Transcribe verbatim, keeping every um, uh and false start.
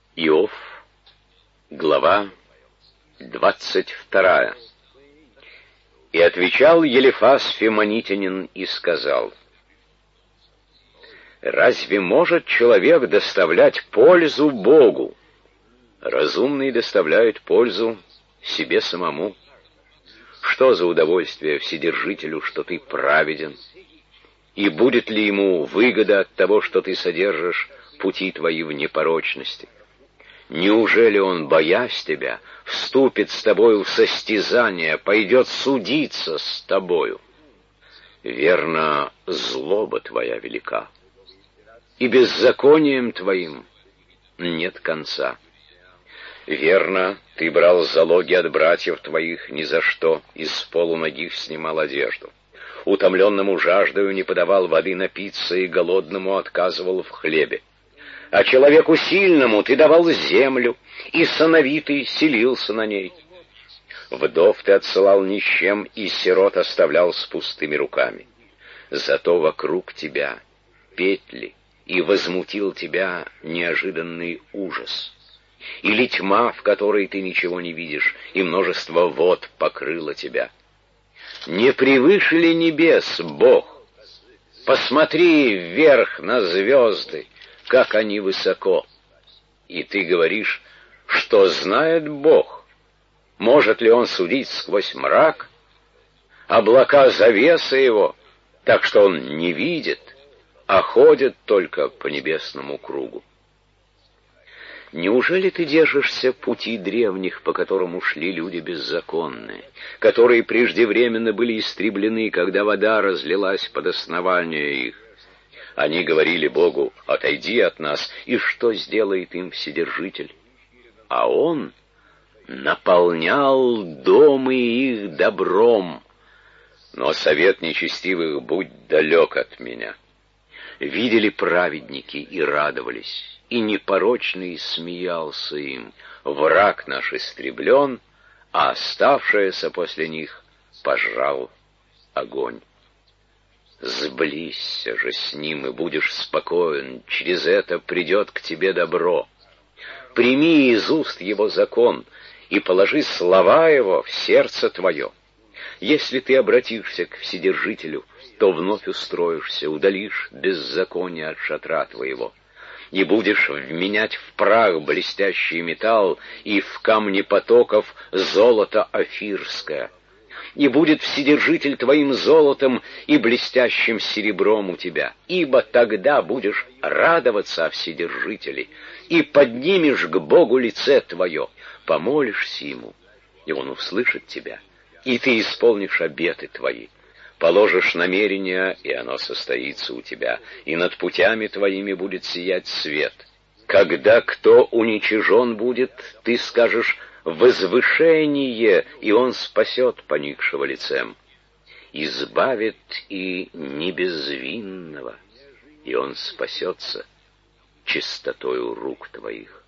Иов, глава двадцать вторая. И отвечал Елифас Фимонитянин и сказал: «Разве может человек доставлять пользу Богу? Разумный доставляет пользу себе самому. Что за удовольствие Вседержителю, что ты праведен? И будет ли ему выгода от того, что ты содержишь пути твои в непорочности? Неужели он, боясь тебя, вступит с тобою в состязание, пойдет судиться с тобою? Верно, злоба твоя велика, и беззаконием твоим нет конца. Верно, ты брал залоги от братьев твоих ни за что, и с полу ногих снимал одежду. Утомленному жаждою не подавал воды напиться, и голодному отказывал в хлебе. А человеку сильному ты давал землю, и сановитый селился на ней. Вдов ты отсылал ни с чем, и сирот оставлял с пустыми руками. Зато вокруг тебя петли, и возмутил тебя неожиданный ужас. Или тьма, в которой ты ничего не видишь, и множество вод покрыло тебя. Не превыше ли небес Бог? Посмотри вверх на звезды, как они высоко. И ты говоришь, что знает Бог? Может ли он судить сквозь мрак? Облака завеса его, так что он не видит, а ходит только по небесному кругу. Неужели ты держишься пути древних, по которым ушли люди беззаконные, которые преждевременно были истреблены, когда вода разлилась под основание их? Они говорили Богу: «Отойди от нас», и что сделает им Вседержитель? А Он наполнял домы их добром. Но совет нечестивых: будь далек от меня. Видели праведники и радовались, и непорочный смеялся им. Враг наш истреблен, а оставшееся после них пожрал огонь. Сблизься же с ним, и будешь спокоен, через это придет к тебе добро. Прими из уст его закон, и положи слова его в сердце твое. Если ты обратишься к Вседержителю, то вновь устроишься, удалишь беззаконие от шатра твоего. И будешь вменять в прах блестящий металл, и в камни потоков золото офирское. И будет Вседержитель твоим золотом и блестящим серебром у тебя, ибо тогда будешь радоваться о Вседержителе, и поднимешь к Богу лице твое, помолишься ему, и он услышит тебя, и ты исполнишь обеты твои. Положишь намерение, и оно состоится у тебя, и над путями твоими будет сиять свет. Когда кто уничижен будет, ты скажешь: возвышение, и он спасет поникшего лицем. Избавит и небезвинного, и он спасется чистотою рук твоих.